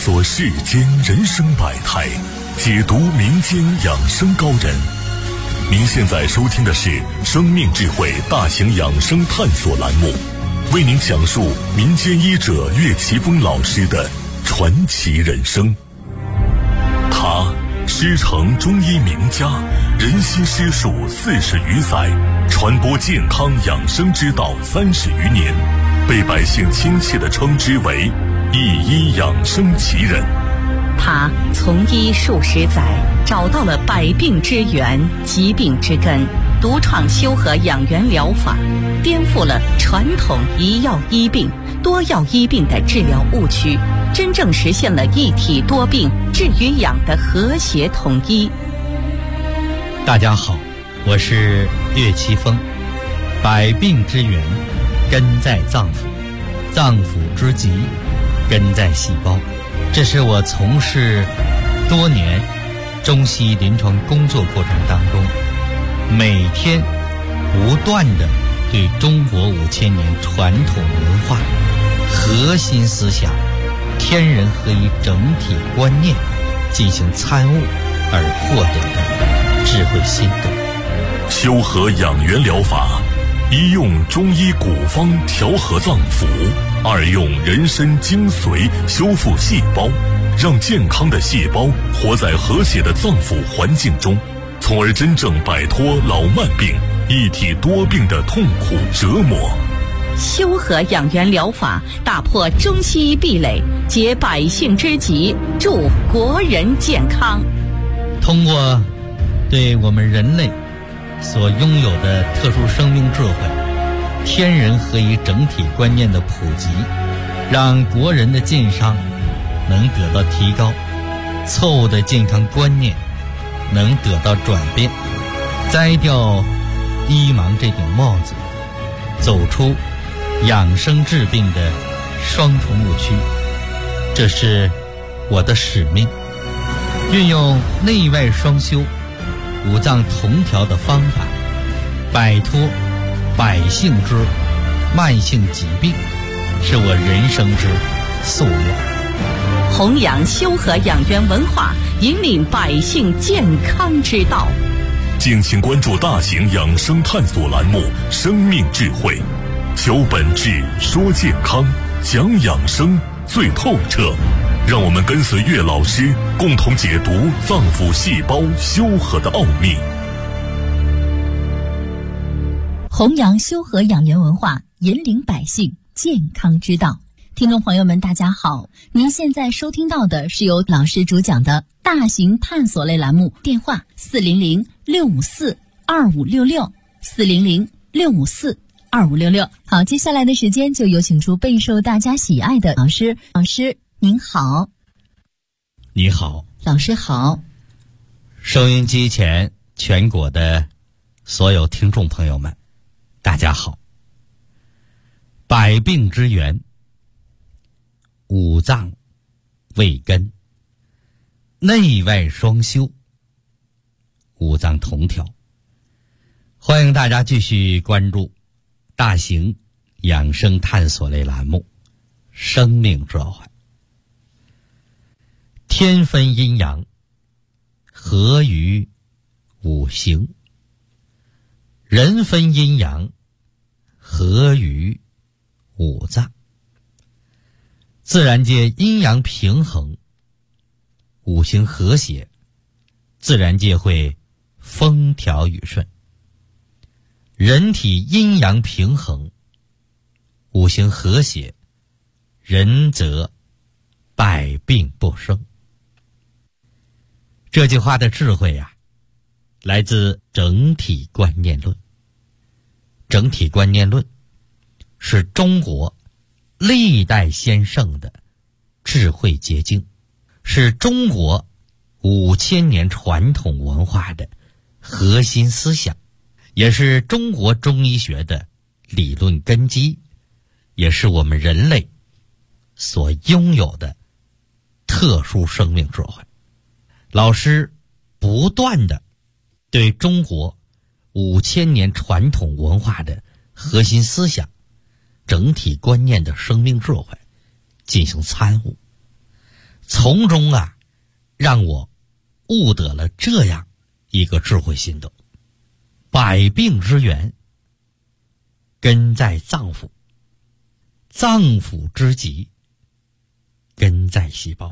索世间人生百态，解读民间养生高人。您现在收听的是生命智慧大型养生探索栏目，为您讲述民间医者岳奇峰老师的传奇人生。他师承中医名家，人心师术40余载，传播健康养生之道30余年，被百姓亲切地称之为一医养生奇人。 他从医数十载，找到了百病之源、疾病之根，独创修和养元疗法，颠覆了传统一药医病、多药医病的治疗误区，真正实现了一体多病、治与养的和谐统一。 大家好，我是岳奇峰。百病之源根在脏腑，脏腑之疾根在细胞。这是我从事多年中西医临床工作过程当中，每天不断地对中国5000年传统文化核心思想天人合一整体观念进行参悟而获得的智慧心得。 修和养元疗法，一用中医古方调和脏腑，二用人参精髓修复细胞，让健康的细胞活在和谐的脏腑环境中，从而真正摆脱老慢病、一体多病的痛苦折磨。 修和养元疗法打破中西医壁垒，解百姓之急，助国人健康。 通过对我们人类所拥有的特殊生命智慧、天人合一整体观念的普及，让国人的健康能得到提高，错误的健康观念能得到转变，摘掉医盲这顶帽子，走出养生治病的双重误区。这是我的使命，运用内外双修、五脏同调的方法，摆脱百姓之慢性疾病，是我人生之夙愿。 弘扬修和养元文化，引领百姓健康之道。 敬请关注大型养生探索栏目《生命智慧》，求本质，说健康，讲养生最透彻。让我们跟随岳老师，共同解读脏腑细胞修和的奥秘。 弘扬修和养元文化，引领百姓健康之道。听众朋友们大家好，您现在收听到的是由老师主讲的大型探索类栏目，电话400-654-2566 400-654-2566。好，接下来的时间就有请出备受大家喜爱的老师。老师您好。 你好。 老师好。 收音机前全国的所有听众朋友们大家好。百病之源，五脏为根，内外双修，五脏同调。欢迎大家继续关注大型养生探索类栏目《生命智慧》。天分阴阳，合于五行；人分阴阳，合于五脏。自然界阴阳平衡，五行和谐，自然界会风调雨顺。人体阴阳平衡，五行和谐，人则百病不生。这句话的智慧来自整体观念论。整体观念论是中国历代先圣的智慧结晶，是中国5000年传统文化的核心思想，也是中国中医学的理论根基，也是我们人类所拥有的特殊生命智慧。老师不断地对中国5000年传统文化的核心思想、整体观念的生命智慧进行参悟， 从中让我悟得了这样一个智慧心得：百病之源根在脏腑，脏腑之疾根在细胞。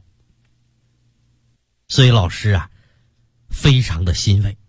所以老师非常的欣慰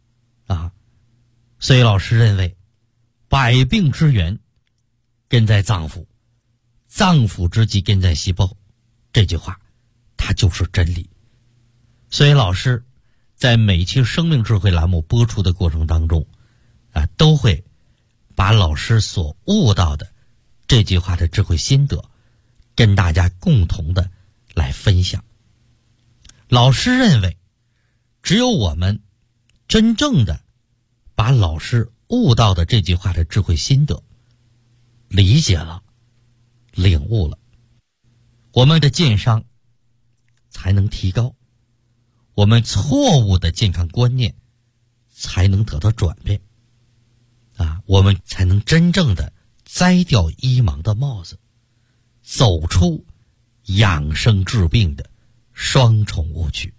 所以老师认为百病之源根在脏腑，脏腑之疾根在细胞，这句话它就是真理。所以老师在每期生命智慧栏目播出的过程当中都会把老师所悟到的这句话的智慧心得跟大家共同的来分享。老师认为只有我们真正的把老师悟到的这句话的智慧心得理解了、领悟了，我们的健康才能提高，我们错误的健康观念才能得到转变我们才能真正的摘掉医盲的帽子，走出养生治病的双重误区。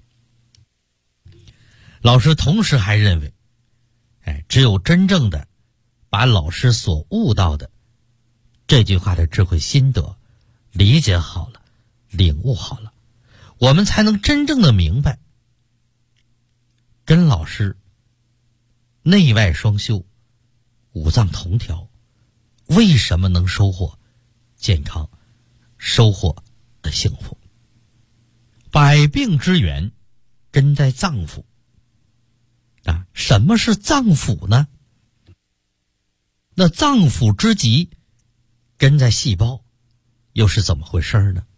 老师同时还认为只有真正的把老师所悟到的这句话的智慧心得理解好了、领悟好了，我们才能真正的明白跟老师内外双修、五脏同调为什么能收获健康、收获的幸福。百病之源根在脏腑什么是脏腑呢？那脏腑之疾根在细胞，又是怎么回事呢？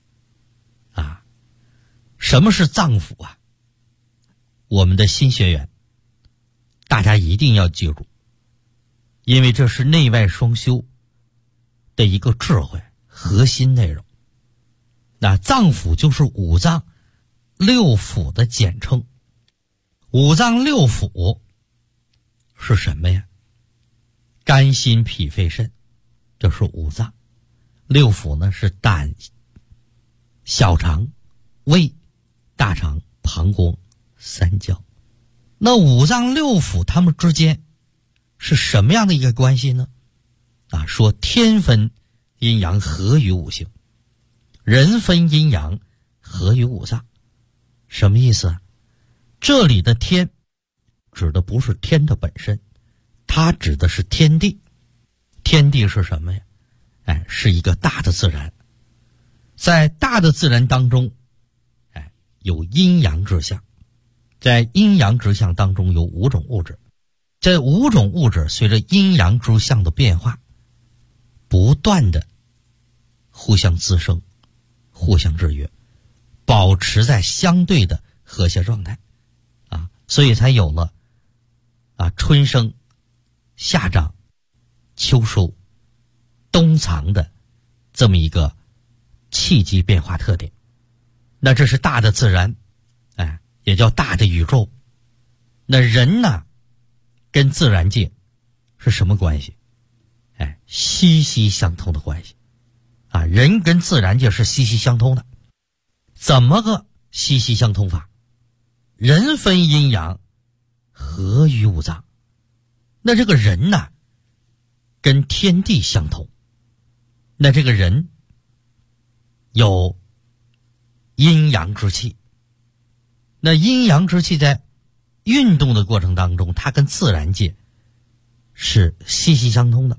什么是脏腑我们的新学员大家一定要记住，因为这是内外双修的一个智慧核心内容。那脏腑就是五脏六腑的简称。五脏六腑是什么呀？肝心脾肺肾，这是五脏。六腑呢是胆、小肠、胃、大肠、膀胱、三焦。那五脏六腑它们之间是什么样的一个关系呢？说天分阴阳合于五行，人分阴阳合于五脏。什么意思这里的天指的不是天的本身，它指的是天地。天地是什么呀？是一个大的自然。在大的自然当中有阴阳之象，在阴阳之象当中有五种物质，这五种物质随着阴阳之象的变化不断的互相滋生、互相制约，保持在相对的和谐状态所以才有了春生、夏长、秋收、冬藏的这么一个气机变化特点。那这是大的自然也叫大的宇宙。那人呢跟自然界是什么关系？息息相通的关系人跟自然界是息息相通的。怎么个息息相通法？人分阴阳合于五脏。那这个人呢跟天地相同，那这个人有阴阳之气。那阴阳之气在运动的过程当中，它跟自然界是息息相通的。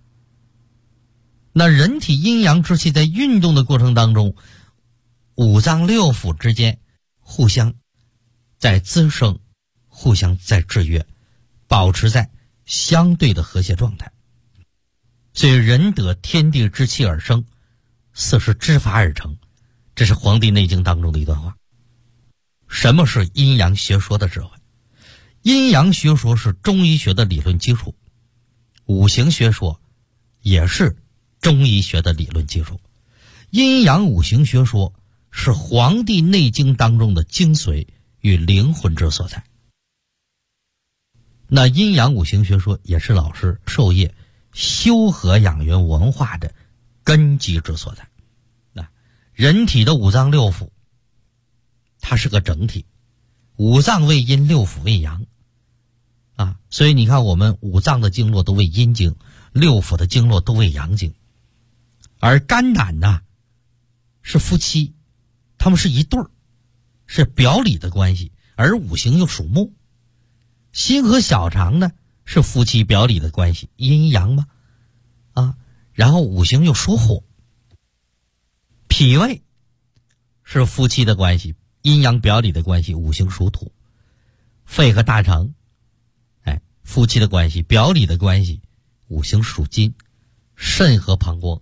那人体阴阳之气在运动的过程当中，五脏六腑之间互相在滋生，互相在制约，保持在相对的和谐状态。所以人得天地之气而生，色是之法而成，这是《黄帝内经》当中的一段话。什么是阴阳学说的智慧？阴阳学说是中医学的理论基础，五行学说也是中医学的理论基础。阴阳五行学说是《黄帝内经》当中的精髓与灵魂之所在。那阴阳五行学说也是老师授业修和养元文化的根基之所在。人体的五脏六腑它是个整体，五脏为阴，六腑为阳啊，所以你看我们五脏的经络都为阴经，六腑的经络都为阳经。而肝胆呢是夫妻，他们是一对儿，是表里的关系，而五行又属木。心和小肠呢是夫妻表里的关系，阴阳嘛啊，然后五行又属火。脾胃是夫妻的关系，阴阳表里的关系，五行属土。肺和大肠夫妻的关系，表里的关系，五行属金。肾和膀胱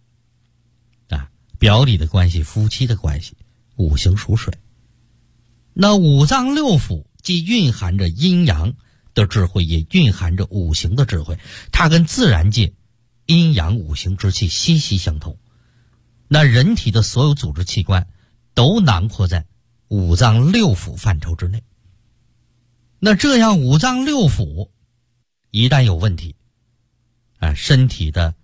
表里的关系，夫妻的关系，五行属水。那五脏六腑既蕴含着阴阳的智慧，也蕴含着五行的智慧，它跟自然界阴阳五行之气息息相通。那人体的所有组织器官都囊括在五脏六腑范畴之内。那这样五脏六腑一旦有问题，身体的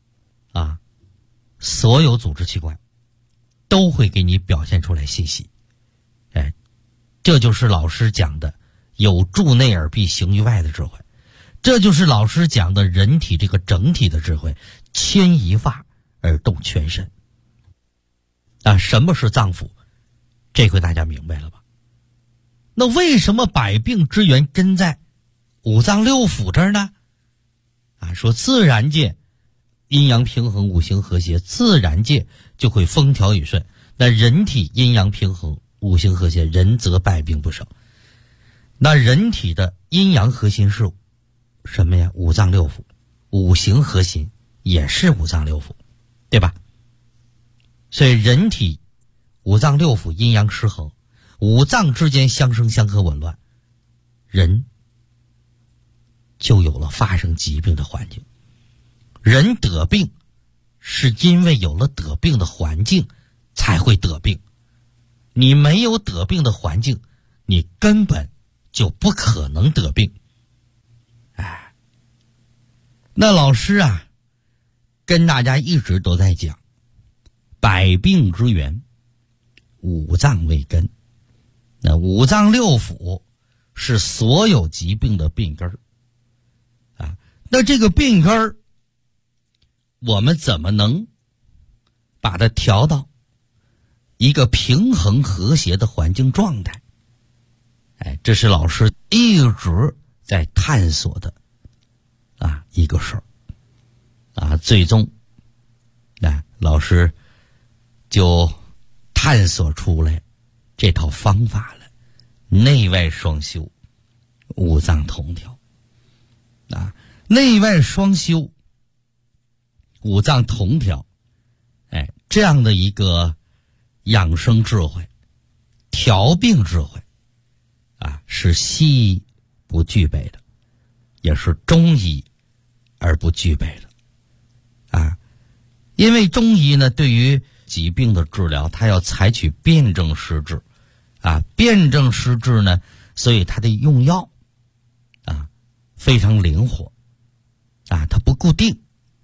所有组织器官都会给你表现出来信息。这就是老师讲的有助内而必行于外的智慧，这就是老师讲的人体这个整体的智慧，牵一发而动全身。什么是脏腑？这回大家明白了吧？那为什么百病之源根在五脏六腑这儿呢？说自然界阴阳平衡，五行和谐，自然界就会风调雨顺。那人体阴阳平衡，五行和谐，人则百病不生。那人体的阴阳核心是什么呀？五脏六腑。五行核心也是五脏六腑，对吧？所以人体五脏六腑阴阳失衡，五脏之间相生相克紊乱，人就有了发生疾病的环境。人得病是因为有了得病的环境才会得病，你没有得病的环境，你根本就不可能得病。那老师跟大家一直都在讲百病之源，五脏为根。那五脏六腑是所有疾病的病根儿那这个病根儿我们怎么能把它调到一个平衡和谐的环境状态？这是老师一直在探索的一个事儿最终老师就探索出来这套方法了，内外双修，五脏同调内外双修，五脏同调，这样的一个养生智慧，调病智慧是西医不具备的，也是中医而不具备的因为中医呢对于疾病的治疗，它要采取辨证施治辨证施治呢，所以它的用药非常灵活它不固定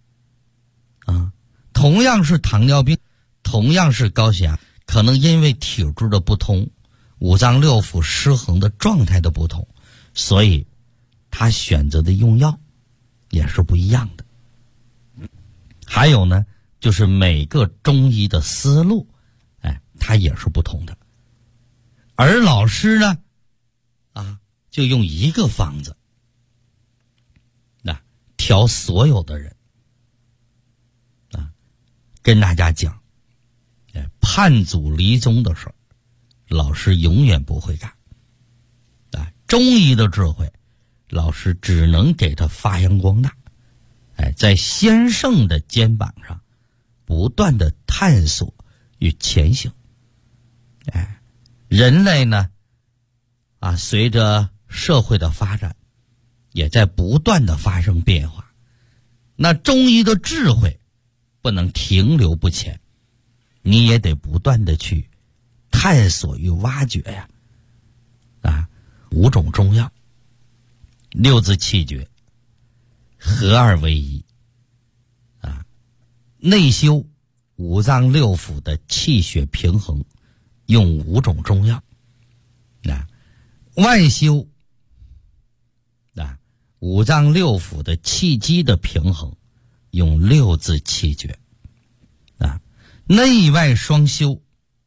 同样是糖尿病，同样是高血压，可能因为体质的不同，五脏六腑失衡的状态的不同，所以他选择的用药也是不一样的。还有呢，就是每个中医的思路它也是不同的。而老师呢就用一个方子调所有的人跟大家讲叛祖离宗的事儿，老师永远不会干中医的智慧，老师只能给他发扬光大在先圣的肩膀上不断的探索与前行人类呢随着社会的发展也在不断的发生变化，那中医的智慧不能停留不前，你也得不断的去探索与挖掘五种中药，六字气诀，合二为一内修五脏六腑的气血平衡，用五种中药外修五脏六腑的气机的平衡，用六字气诀内外双修，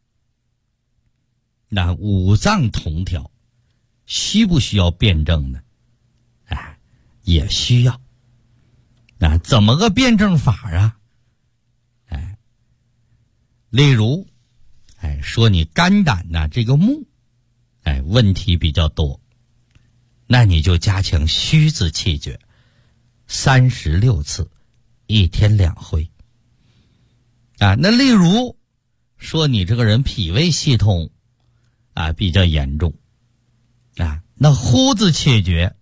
五脏同调，需不需要辩证呢？也需要。怎么个辩证法啊？例如说你肝胆这个木问题比较多，那你就加强虚字气诀36次，1天2回。那例如说你这个人脾胃系统比较严重那呼字气诀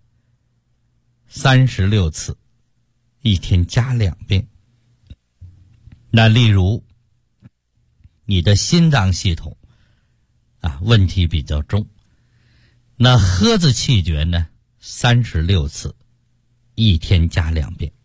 36次，1天加2遍。那例如你的心脏系统问题比较重，那喝字气诀呢36次，1天加2遍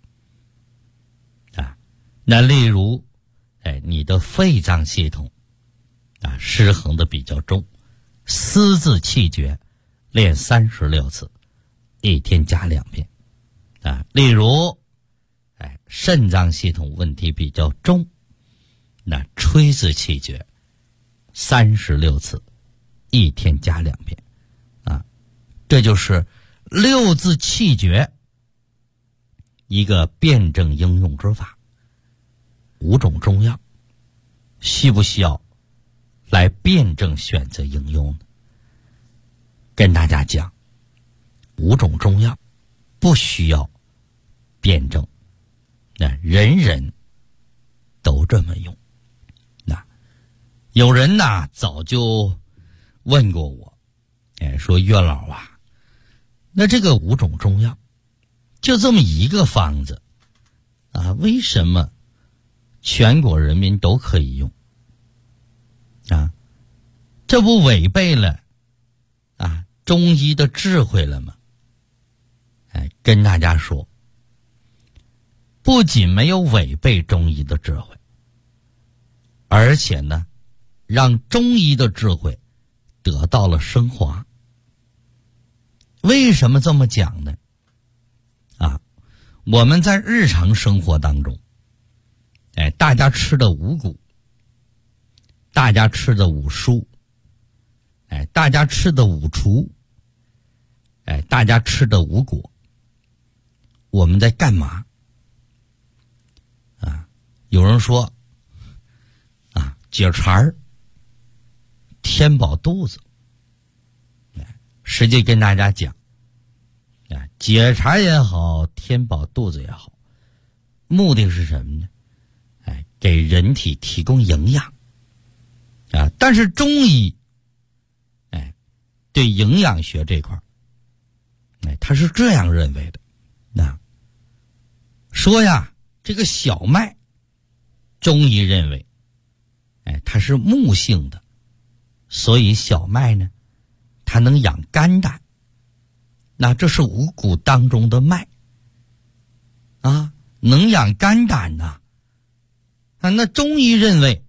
那例如你的肺脏系统失衡的比较重，思字气诀练36次，1天加2遍例如肾脏系统问题比较重，那吹字气诀36次，1天加2遍这就是六字气诀一个辩证应用之法。5种中药需不需要来辩证选择应用呢？跟大家讲，5种中药不需要辩证，人人都这么用。有人早就问过我说岳老那这个5种中药就这么一个方子为什么全国人民都可以用这不违背了中医的智慧了吗？跟大家说，不仅没有违背中医的智慧，而且呢让中医的智慧得到了升华。为什么这么讲呢？我们在日常生活当中大家吃的五谷，大家吃的五蔬，大家吃的五畜，大家吃的五果，我们在干嘛有人说解馋儿，填饱肚子。实际跟大家讲解馋也好，填饱肚子也好，目的是什么呢？给人体提供营养但是中医对营养学这块他是这样认为的说这个小麦，中医认为它是木性的，所以小麦呢它能养肝胆，那这是五谷当中的麦能养肝胆那中医认为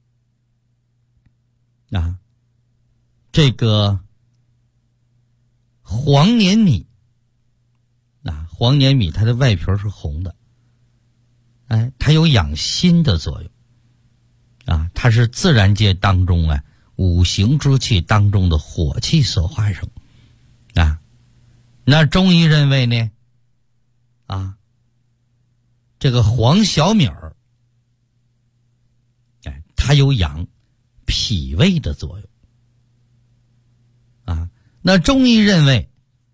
这个黄黏米黄黏米它的外皮是红的它有养心的作用它是自然界当中五行之气当中的火气所化生那中医认为呢这个黄小米儿它有养脾胃的作用那中医认为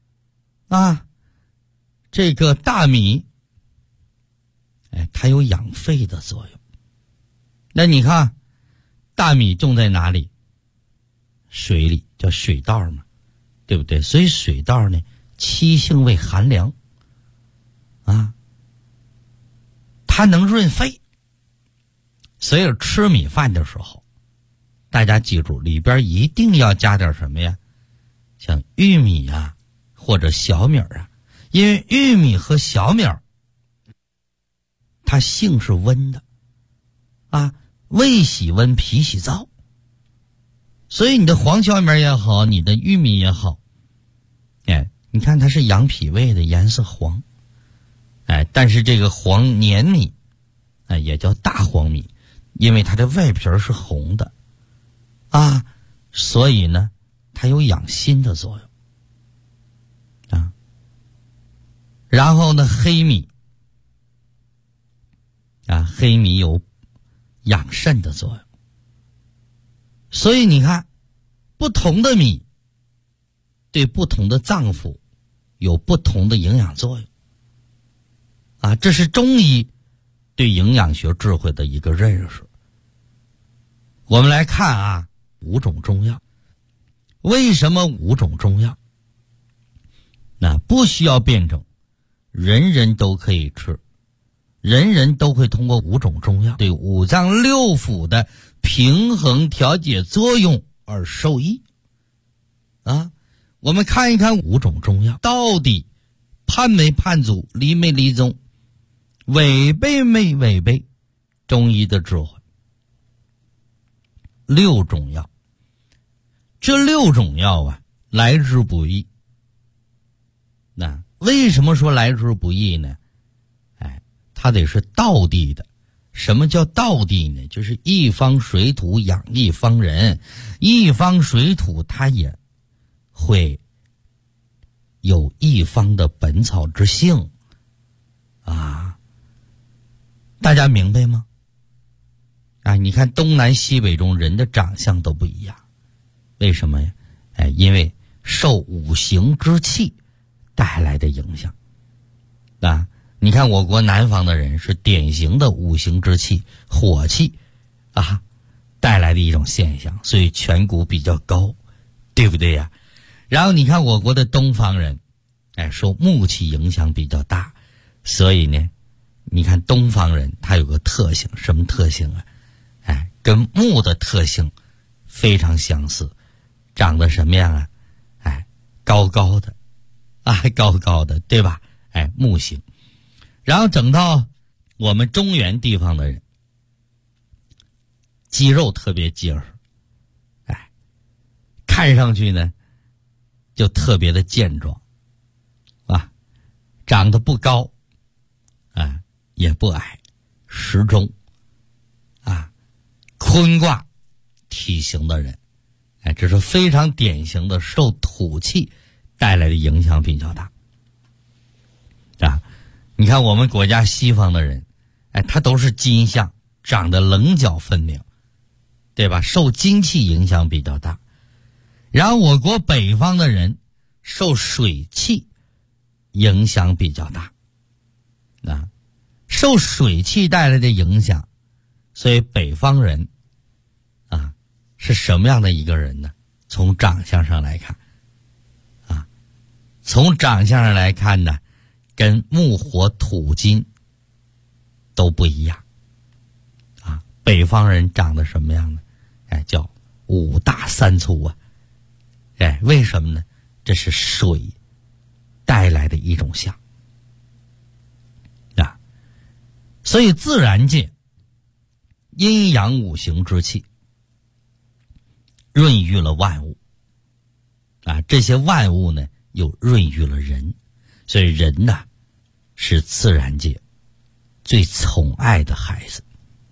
这个大米它有养肺的作用。那你看大米种在哪里？水里，叫水稻嘛，对不对？所以水稻呢气性为寒凉它能润肺。所以吃米饭的时候大家记住里边一定要加点什么呀？像玉米或者小米因为玉米和小米它性是温的胃喜温，脾喜燥所以你的黄小米也好，你的玉米也好，你看它是养脾胃的，颜色黄，但是这个黄黏米，也叫大黄米，因为它的外皮是红的，所以呢，它有养心的作用，然后呢，黑米，黑米有养肾的作用，所以你看，不同的米对不同的脏腑有不同的营养作用，这是中医对营养学智慧的一个认识。我们来看5种中药，为什么5种中药？不需要辩证，人人都可以吃，人人都会通过5种中药对五脏六腑的平衡调节作用而受益。我们看一看5种中药到底判没判足，离没离宗，违背没违背中医的智慧。6种药，这6种药来之不易。为什么说来之不易呢？它得是道地的。什么叫道地呢？就是一方水土养一方人，一方水土它也会有一方的本草之性大家明白吗？你看东南西北中人的长相都不一样，为什么呀？因为受五行之气带来的影响你看我国南方的人是典型的五行之气火气带来的一种现象，所以颧骨比较高，对不对呀？然后你看我国的东方人受木气影响比较大，所以呢你看东方人他有个特性，什么特性跟木的特性非常相似，长得什么样高高的高高的，对吧？木型。然后整到我们中原地方的人，肌肉特别结实，看上去呢就特别的健壮长得不高也不矮，适中坤卦体型的人，这是非常典型的受土气带来的影响比较大你看我们国家西方的人他都是金相，长得棱角分明，对吧？受金气影响比较大。然后我国北方的人受水气影响比较大受水气带来的影响，所以北方人是什么样的一个人呢？从长相上来看从长相上来看呢，跟木火土金都不一样北方人长得什么样呢？叫5大3粗为什么呢？这是水带来的一种相所以自然界阴阳五行之气润育了万物这些万物呢又润育了人，所以人是自然界最宠爱的孩子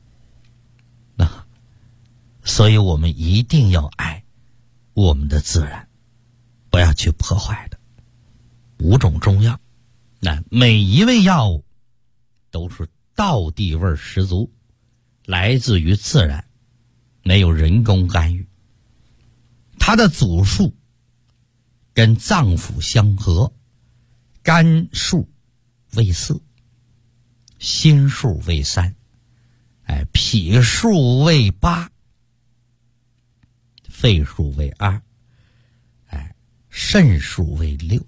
所以我们一定要爱我们的自然，不要去破坏的。5种中药每一味药物都是道地味十足，来自于自然，没有人工干预。它的组数跟脏腑相合，肝数为4，心数为3，脾数为8，肺数为2，肾数为6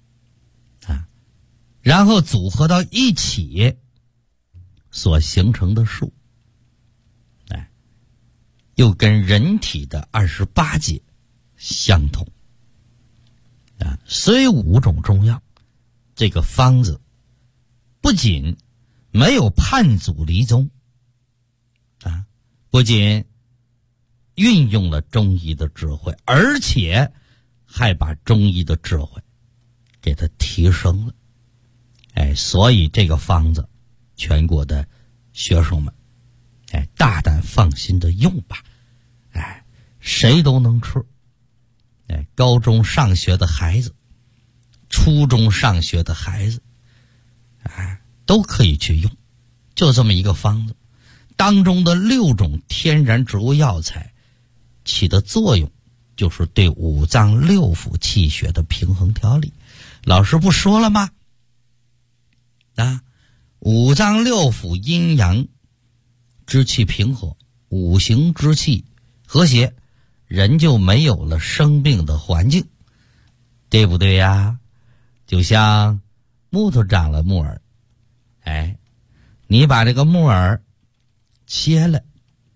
然后组合到一起所形成的数又跟人体的28节相同所以5种中药这个方子不仅没有判祖离宗不仅运用了中医的智慧，而且还把中医的智慧给它提升了。所以这个方子全国的学生们大胆放心的用吧。谁都能吃。高中上学的孩子，初中上学的孩子都可以去用。就这么一个方子当中的6种天然植物药材起的作用，就是对五脏六腑气血的平衡调理。老师不说了吗？五脏六腑阴阳之气平和，五行之气和谐，人就没有了生病的环境，对不对呀？就像木头长了木耳，你把这个木耳切了，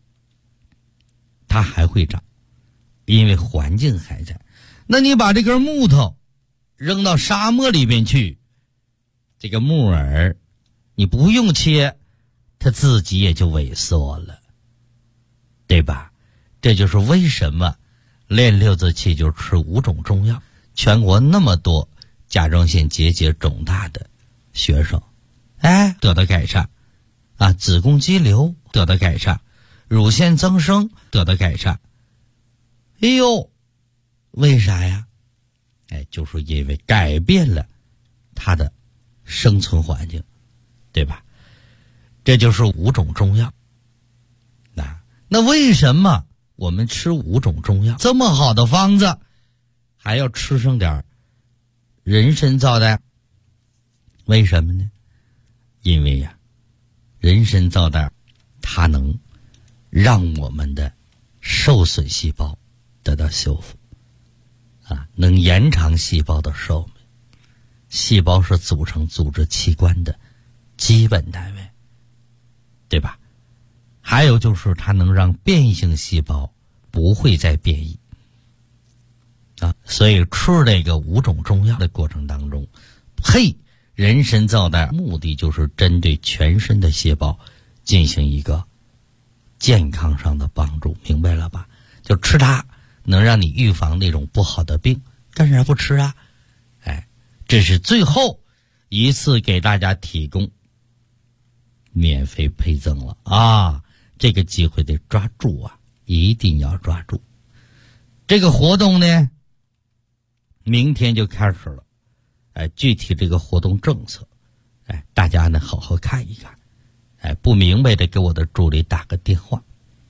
它还会长，因为环境还在。那你把这根木头扔到沙漠里边去，这个木耳你不用切，它自己也就萎缩了，对吧？这就是为什么练六字气就吃5种中药，全国那么多甲状腺结节肿大的学生得到改善子宫肌瘤得到改善，乳腺增生得到改善。为啥呀？就是因为改变了它的生存环境，对吧？这就是5种中药。那为什么我们吃5种中药这么好的方子还要吃上点人参皂苷？为什么呢？因为人参皂苷它能让我们的受损细胞得到修复能延长细胞的寿命。细胞是组成组织器官的基本单位，对吧？还有就是它能让变异性细胞不会再变异所以吃这个5种中药的过程当中，配人参皂苷，目的就是针对全身的细胞进行一个健康上的帮助，明白了吧？就吃它能让你预防那种不好的病，干啥不吃啊？这是最后一次给大家提供免费配赠了这个机会得抓住一定要抓住。这个活动呢，明天就开始了。具体这个活动政策，大家呢好好看一看。不明白的给我的助理打个电话。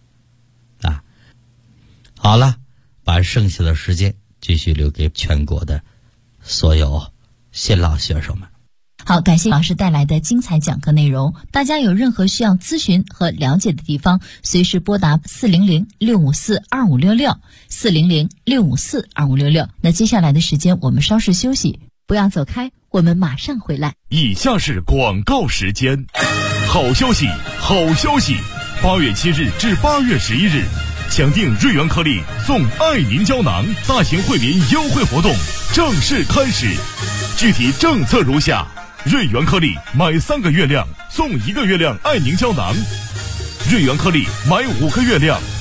好了，把剩下的时间继续留给全国的所有新老学生们。 好，感谢老师带来的精彩讲课内容。大家有任何需要咨询和了解的地方，随时拨打400-654-2566 400-654-2566。那接下来的时间我们稍事休息，不要走开，我们马上回来。 以下是广告时间。好消息，好消息！8月7日至8月11日，抢订瑞元颗粒送爱凝胶囊大型惠民优惠活动正式开始。具体政策如下：瑞元颗粒买3个月亮送1个月亮爱凝胶囊，瑞元颗粒买5个月亮